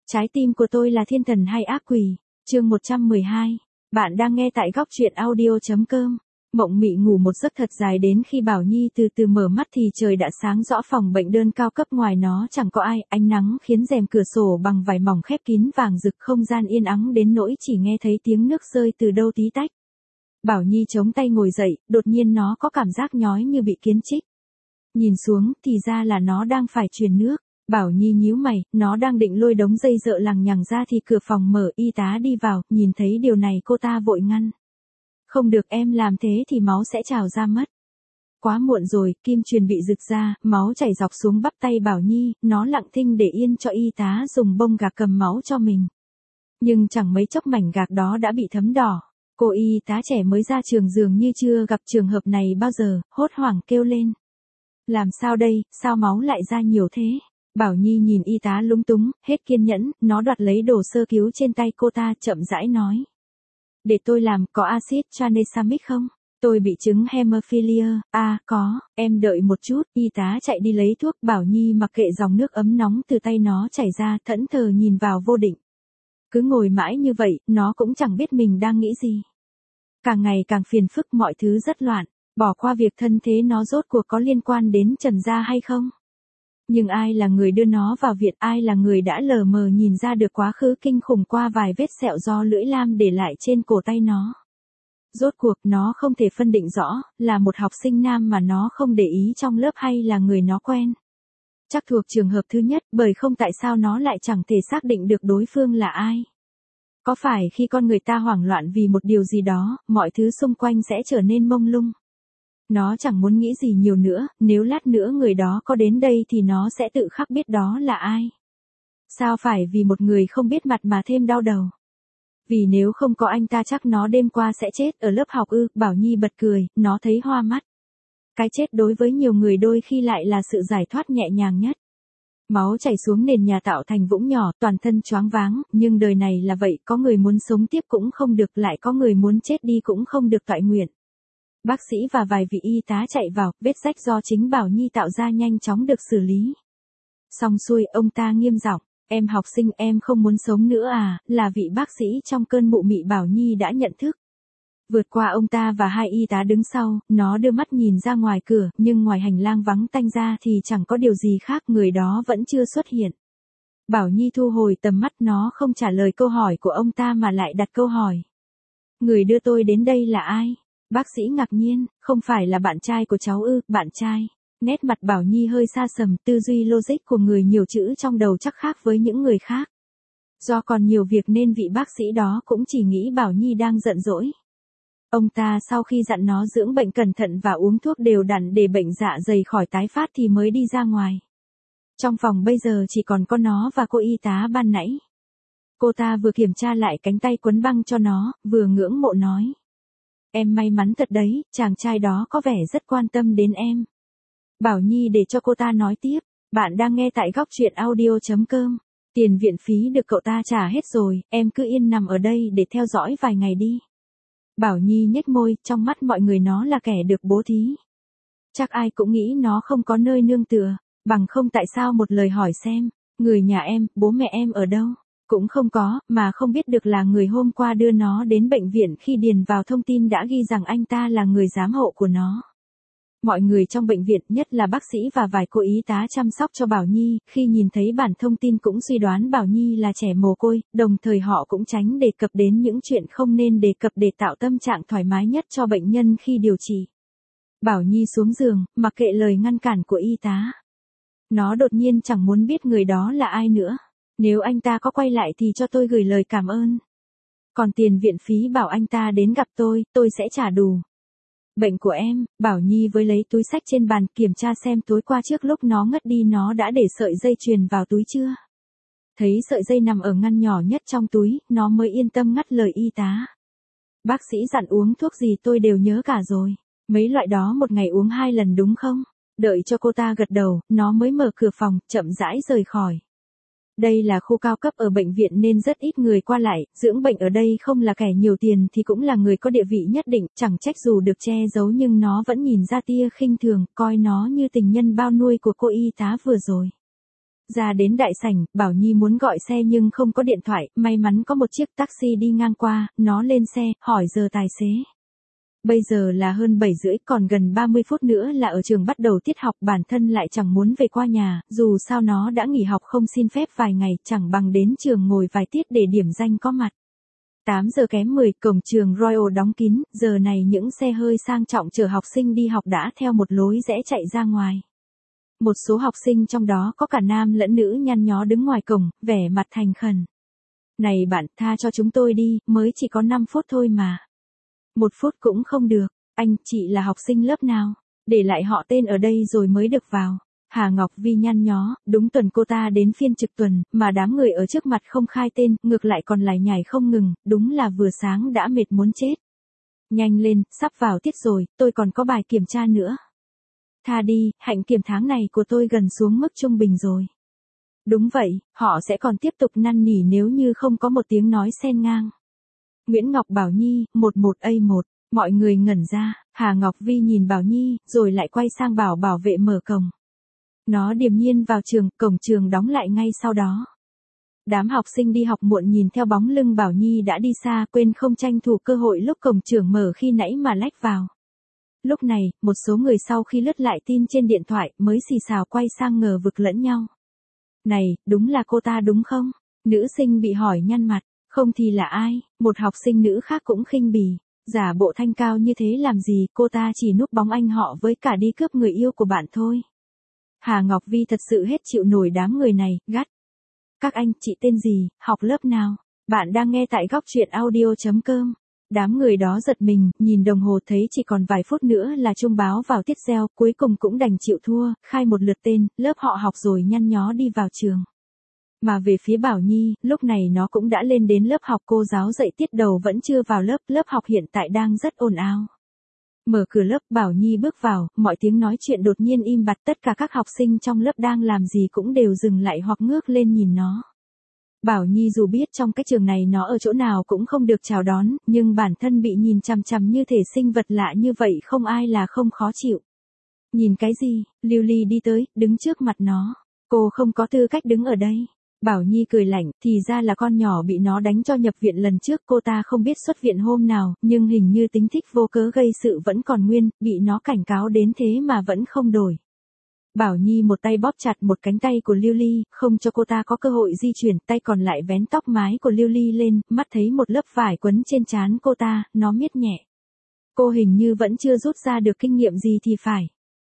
Trái tim của tôi là thiên thần hay ác quỷ? Chương 112. Bạn đang nghe tại góc truyện audio.com. Mộng mị ngủ một giấc thật dài đến khi Bảo Nhi từ từ mở mắt thì trời đã sáng rõ. Phòng bệnh đơn cao cấp ngoài nó chẳng có ai, ánh nắng khiến rèm cửa sổ bằng vải mỏng khép kín vàng rực, không gian yên ắng đến nỗi chỉ nghe thấy tiếng nước rơi từ đâu tí tách. Bảo Nhi chống tay ngồi dậy, đột nhiên nó có cảm giác nhói như bị kiến chích. Nhìn xuống thì ra là nó đang phải truyền nước. Bảo Nhi nhíu mày, nó đang định lôi đống dây dợ lằng nhằng ra thì cửa phòng mở, y tá đi vào, nhìn thấy điều này cô ta vội ngăn. Không được, em làm thế thì máu sẽ trào ra mất. Quá muộn rồi, kim truyền bị giật ra, máu chảy dọc xuống bắp tay Bảo Nhi, nó lặng thinh để yên cho y tá dùng bông gạc cầm máu cho mình. Nhưng chẳng mấy chốc mảnh gạc đó đã bị thấm đỏ. Cô y tá trẻ mới ra trường dường như chưa gặp trường hợp này bao giờ, hốt hoảng kêu lên. Làm sao đây, sao máu lại ra nhiều thế? Bảo Nhi nhìn y tá lúng túng, hết kiên nhẫn, nó đoạt lấy đồ sơ cứu trên tay cô ta, chậm rãi nói. Để tôi làm, có axit tranexamic không? Tôi bị chứng hemophilia. Có, em đợi một chút. Y tá chạy đi lấy thuốc. Bảo Nhi mặc kệ dòng nước ấm nóng từ tay nó chảy ra, thẫn thờ nhìn vào vô định. Cứ ngồi mãi như vậy, nó cũng chẳng biết mình đang nghĩ gì. Càng ngày càng phiền phức, mọi thứ rất loạn. Bỏ qua việc thân thế nó rốt cuộc có liên quan đến Trần gia hay không? Nhưng ai là người đưa nó vào viện, ai là người đã lờ mờ nhìn ra được quá khứ kinh khủng qua vài vết sẹo do lưỡi lam để lại trên cổ tay nó. Rốt cuộc nó không thể phân định rõ, là một học sinh nam mà nó không để ý trong lớp hay là người nó quen. Chắc thuộc trường hợp thứ nhất, bởi không tại sao nó lại chẳng thể xác định được đối phương là ai. Có phải khi con người ta hoảng loạn vì một điều gì đó, mọi thứ xung quanh sẽ trở nên mông lung. Nó chẳng muốn nghĩ gì nhiều nữa, nếu lát nữa người đó có đến đây thì nó sẽ tự khắc biết đó là ai. Sao phải vì một người không biết mặt mà thêm đau đầu? Vì nếu không có anh ta chắc nó đêm qua sẽ chết ở lớp học ư? Bảo Nhi bật cười, nó thấy hoa mắt. Cái chết đối với nhiều người đôi khi lại là sự giải thoát nhẹ nhàng nhất. Máu chảy xuống nền nhà tạo thành vũng nhỏ, toàn thân choáng váng, nhưng đời này là vậy, có người muốn sống tiếp cũng không được, lại có người muốn chết đi cũng không được toại nguyện. Bác sĩ và vài vị y tá chạy vào, vết rách do chính Bảo Nhi tạo ra nhanh chóng được xử lý. Xong xuôi, ông ta nghiêm giọng, em học sinh em không muốn sống nữa à, là vị bác sĩ trong cơn mụ mị Bảo Nhi đã nhận thức. Vượt qua ông ta và hai y tá đứng sau, nó đưa mắt nhìn ra ngoài cửa, nhưng ngoài hành lang vắng tanh ra thì chẳng có điều gì khác, người đó vẫn chưa xuất hiện. Bảo Nhi thu hồi tầm mắt, nó không trả lời câu hỏi của ông ta mà lại đặt câu hỏi. Người đưa tôi đến đây là ai? Bác sĩ ngạc nhiên, không phải là bạn trai của cháu ư? Bạn trai? Nét mặt Bảo Nhi hơi xa sầm, tư duy logic của người nhiều chữ trong đầu chắc khác với những người khác. Do còn nhiều việc nên vị bác sĩ đó cũng chỉ nghĩ Bảo Nhi đang giận dỗi. Ông ta sau khi dặn nó dưỡng bệnh cẩn thận và uống thuốc đều đặn để bệnh dạ dày khỏi tái phát thì mới đi ra ngoài. Trong phòng bây giờ chỉ còn có nó và cô y tá ban nãy. Cô ta vừa kiểm tra lại cánh tay quấn băng cho nó, vừa ngưỡng mộ nói. Em may mắn thật đấy, chàng trai đó có vẻ rất quan tâm đến em. Bảo Nhi để cho cô ta nói tiếp, bạn đang nghe tại góc truyện audio.com. Tiền viện phí được cậu ta trả hết rồi, em cứ yên nằm ở đây để theo dõi vài ngày đi. Bảo Nhi nhếch môi, trong mắt mọi người nó là kẻ được bố thí. Chắc ai cũng nghĩ nó không có nơi nương tựa, bằng không tại sao một lời hỏi xem, người nhà em, bố mẹ em ở đâu? Cũng không có, mà không biết được là người hôm qua đưa nó đến bệnh viện khi điền vào thông tin đã ghi rằng anh ta là người giám hộ của nó. Mọi người trong bệnh viện, nhất là bác sĩ và vài cô y tá chăm sóc cho Bảo Nhi, khi nhìn thấy bản thông tin cũng suy đoán Bảo Nhi là trẻ mồ côi, đồng thời họ cũng tránh đề cập đến những chuyện không nên đề cập để tạo tâm trạng thoải mái nhất cho bệnh nhân khi điều trị. Bảo Nhi xuống giường, mặc kệ lời ngăn cản của y tá. Nó đột nhiên chẳng muốn biết người đó là ai nữa. Nếu anh ta có quay lại thì cho tôi gửi lời cảm ơn. Còn tiền viện phí bảo anh ta đến gặp tôi sẽ trả đủ. Bệnh của em, Bảo Nhi với lấy túi xách trên bàn kiểm tra xem tối qua trước lúc nó ngất đi nó đã để sợi dây chuyền vào túi chưa. Thấy sợi dây nằm ở ngăn nhỏ nhất trong túi, nó mới yên tâm ngắt lời y tá. Bác sĩ dặn uống thuốc gì tôi đều nhớ cả rồi. Mấy loại đó một ngày uống 2 lần đúng không? Đợi cho cô ta gật đầu, nó mới mở cửa phòng, chậm rãi rời khỏi. Đây là khu cao cấp ở bệnh viện nên rất ít người qua lại, dưỡng bệnh ở đây không là kẻ nhiều tiền thì cũng là người có địa vị nhất định, chẳng trách dù được che giấu nhưng nó vẫn nhìn ra tia khinh thường, coi nó như tình nhân bao nuôi của cô y tá vừa rồi. Ra đến đại sảnh, Bảo Nhi muốn gọi xe nhưng không có điện thoại, may mắn có một chiếc taxi đi ngang qua, nó lên xe, hỏi giờ tài xế. Bây giờ là hơn 7 rưỡi, còn gần 30 phút nữa là ở trường bắt đầu tiết học, bản thân lại chẳng muốn về qua nhà, dù sao nó đã nghỉ học không xin phép vài ngày, chẳng bằng đến trường ngồi vài tiết để điểm danh có mặt. 8 giờ kém 10, cổng trường Royal đóng kín, giờ này những xe hơi sang trọng chở học sinh đi học đã theo một lối rẽ chạy ra ngoài. Một số học sinh trong đó có cả nam lẫn nữ nhăn nhó đứng ngoài cổng, vẻ mặt thành khẩn. Này bạn, tha cho chúng tôi đi, mới chỉ có 5 phút thôi mà. 1 phút cũng không được, anh, chị là học sinh lớp nào? Để lại họ tên ở đây rồi mới được vào. Hà Ngọc Vi nhăn nhó, đúng tuần cô ta đến phiên trực tuần, mà đám người ở trước mặt không khai tên, ngược lại còn lải nhải không ngừng, đúng là vừa sáng đã mệt muốn chết. Nhanh lên, sắp vào tiết rồi, tôi còn có bài kiểm tra nữa. Tha đi, hạnh kiểm tháng này của tôi gần xuống mức trung bình rồi. Đúng vậy, họ sẽ còn tiếp tục năn nỉ nếu như không có một tiếng nói xen ngang. Nguyễn Ngọc Bảo Nhi, 11A1, mọi người ngẩn ra, Hà Ngọc Vi nhìn Bảo Nhi, rồi lại quay sang bảo bảo vệ mở cổng. Nó điềm nhiên vào trường, cổng trường đóng lại ngay sau đó. Đám học sinh đi học muộn nhìn theo bóng lưng Bảo Nhi đã đi xa, quên không tranh thủ cơ hội lúc cổng trường mở khi nãy mà lách vào. Lúc này, một số người sau khi lướt lại tin trên điện thoại mới xì xào quay sang ngờ vực lẫn nhau. Này, đúng là cô ta đúng không? Nữ sinh bị hỏi nhăn mặt, không thì là ai? Một học sinh nữ khác cũng khinh bỉ. Giả bộ thanh cao như thế làm gì, cô ta chỉ núp bóng anh họ với cả đi cướp người yêu của bạn thôi. Hà Ngọc Vi thật sự hết chịu nổi đám người này, gắt. Các anh, chị tên gì, học lớp nào? Bạn đang nghe tại góc truyện audio.com. Đám người đó giật mình, nhìn đồng hồ thấy chỉ còn vài phút nữa là chuông báo vào tiết reo, cuối cùng cũng đành chịu thua, khai một lượt tên, lớp họ học rồi nhăn nhó đi vào trường. Mà về phía Bảo Nhi, lúc này nó cũng đã lên đến lớp học, cô giáo dạy tiết đầu vẫn chưa vào lớp, lớp học hiện tại đang rất ồn ào. Mở cửa lớp, Bảo Nhi bước vào, mọi tiếng nói chuyện đột nhiên im bặt, tất cả các học sinh trong lớp đang làm gì cũng đều dừng lại hoặc ngước lên nhìn nó. Bảo Nhi dù biết trong cái trường này nó ở chỗ nào cũng không được chào đón, nhưng bản thân bị nhìn chằm chằm như thể sinh vật lạ như vậy không ai là không khó chịu. Nhìn cái gì? Lưu Ly đi tới, đứng trước mặt nó. Cô không có tư cách đứng ở đây. Bảo Nhi cười lạnh, thì ra là con nhỏ bị nó đánh cho nhập viện lần trước, cô ta không biết xuất viện hôm nào, nhưng hình như tính thích vô cớ gây sự vẫn còn nguyên, bị nó cảnh cáo đến thế mà vẫn không đổi. Bảo Nhi một tay bóp chặt một cánh tay của Lưu Ly, không cho cô ta có cơ hội di chuyển, tay còn lại vén tóc mái của Lưu Ly lên, mắt thấy một lớp vải quấn trên trán cô ta, nó miết nhẹ. Cô hình như vẫn chưa rút ra được kinh nghiệm gì thì phải.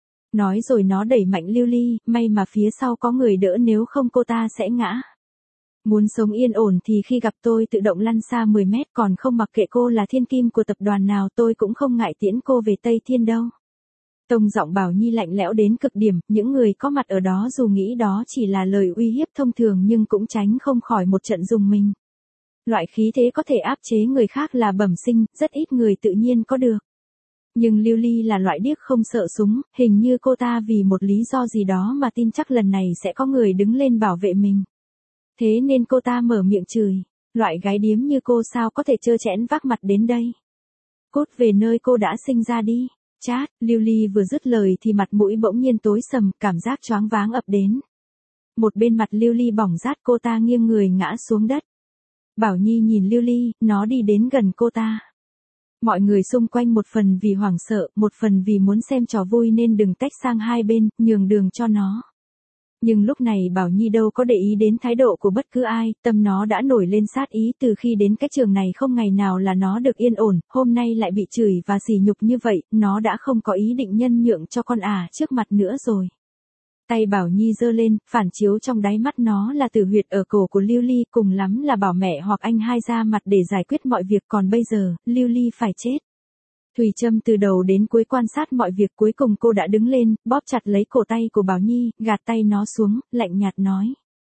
Nói rồi nó đẩy mạnh Lưu Ly, may mà phía sau có người đỡ nếu không cô ta sẽ ngã. Muốn sống yên ổn thì khi gặp tôi tự động lăn xa 10 mét, còn không mặc kệ cô là thiên kim của tập đoàn nào tôi cũng không ngại tiễn cô về Tây Thiên đâu. Tông giọng Bảo Nhi lạnh lẽo đến cực điểm, những người có mặt ở đó dù nghĩ đó chỉ là lời uy hiếp thông thường nhưng cũng tránh không khỏi một trận rùng mình. Loại khí thế có thể áp chế người khác là bẩm sinh, rất ít người tự nhiên có được. Nhưng Lưu Ly là loại điếc không sợ súng, hình như cô ta vì một lý do gì đó mà tin chắc lần này sẽ có người đứng lên bảo vệ mình. Thế nên cô ta mở miệng chửi, loại gái điếm như cô sao có thể trơ trẽn vác mặt đến đây. Cút về nơi cô đã sinh ra đi. Chát, Lưu Ly vừa dứt lời thì mặt mũi bỗng nhiên tối sầm, cảm giác choáng váng ập đến. Một bên mặt Lưu Ly bỏng rát, cô ta nghiêng người ngã xuống đất. Bảo Nhi nhìn Lưu Ly, nó đi đến gần cô ta. Mọi người xung quanh một phần vì hoảng sợ, một phần vì muốn xem trò vui nên đừng tách sang hai bên, nhường đường cho nó. Nhưng lúc này Bảo Nhi đâu có để ý đến thái độ của bất cứ ai, tâm nó đã nổi lên sát ý, từ khi đến cái trường này không ngày nào là nó được yên ổn, hôm nay lại bị chửi và sỉ nhục như vậy, nó đã không có ý định nhân nhượng cho con trước mặt nữa rồi. Tay Bảo Nhi giơ lên, phản chiếu trong đáy mắt nó là tử huyệt ở cổ của Lưu Ly, cùng lắm là bảo mẹ hoặc anh hai ra mặt để giải quyết mọi việc, còn bây giờ, Lưu Ly phải chết. Thùy Trâm từ đầu đến cuối quan sát mọi việc, cuối cùng cô đã đứng lên, bóp chặt lấy cổ tay của Bảo Nhi, gạt tay nó xuống, lạnh nhạt nói.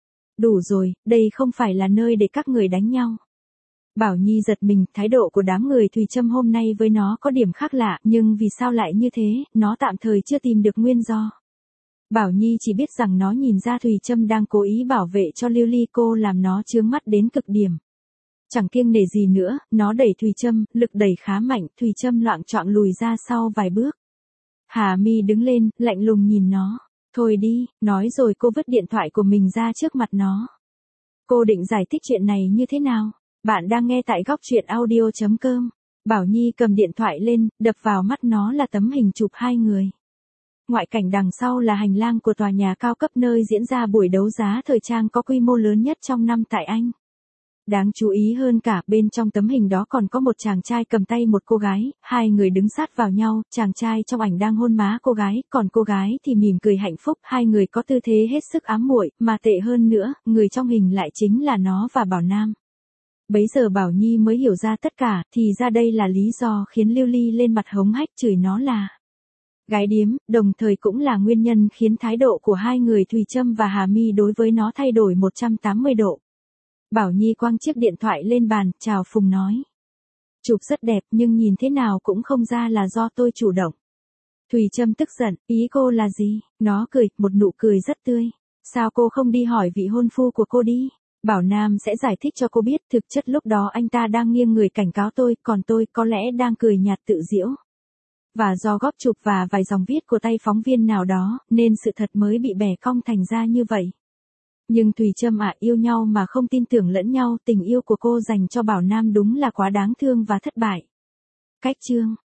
Đủ rồi, đây không phải là nơi để các người đánh nhau. Bảo Nhi giật mình, thái độ của đám người Thùy Trâm hôm nay với nó có điểm khác lạ, nhưng vì sao lại như thế, nó tạm thời chưa tìm được nguyên do. Bảo Nhi chỉ biết rằng nó nhìn ra Thùy Trâm đang cố ý bảo vệ cho Lưu Ly, cô làm nó chướng mắt đến cực điểm. Chẳng kiêng nể gì nữa, nó đẩy Thùy Trâm, lực đẩy khá mạnh, Thùy Trâm loạng choạng lùi ra sau vài bước. Hà Mi đứng lên, lạnh lùng nhìn nó. Thôi đi, nói rồi cô vứt điện thoại của mình ra trước mặt nó. Cô định giải thích chuyện này như thế nào? Bạn đang nghe tại góc chuyện audio.com. Bảo Nhi cầm điện thoại lên, đập vào mắt nó là tấm hình chụp hai người. Ngoại cảnh đằng sau là hành lang của tòa nhà cao cấp nơi diễn ra buổi đấu giá thời trang có quy mô lớn nhất trong năm tại Anh. Đáng chú ý hơn cả, bên trong tấm hình đó còn có một chàng trai cầm tay một cô gái, hai người đứng sát vào nhau, chàng trai trong ảnh đang hôn má cô gái, còn cô gái thì mỉm cười hạnh phúc, hai người có tư thế hết sức ám muội, mà tệ hơn nữa, người trong hình lại chính là nó và Bảo Nam. Bấy giờ Bảo Nhi mới hiểu ra tất cả, thì ra đây là lý do khiến Lưu Ly lên mặt hống hách chửi nó là gái điếm, đồng thời cũng là nguyên nhân khiến thái độ của hai người Thùy Trâm và Hà My đối với nó thay đổi 180 độ. Bảo Nhi quăng chiếc điện thoại lên bàn, chào phùng nói. Chụp rất đẹp nhưng nhìn thế nào cũng không ra là do tôi chủ động. Thùy Trâm tức giận, ý cô là gì? Nó cười, một nụ cười rất tươi. Sao cô không đi hỏi vị hôn phu của cô đi? Bảo Nam sẽ giải thích cho cô biết, thực chất lúc đó anh ta đang nghiêng người cảnh cáo tôi, còn tôi có lẽ đang cười nhạt tự giễu. Và do góp chụp và vài dòng viết của tay phóng viên nào đó, nên sự thật mới bị bẻ cong thành ra như vậy. Nhưng Thùy Trâm yêu nhau mà không tin tưởng lẫn nhau, tình yêu của cô dành cho Bảo Nam đúng là quá đáng thương và thất bại. Cách chương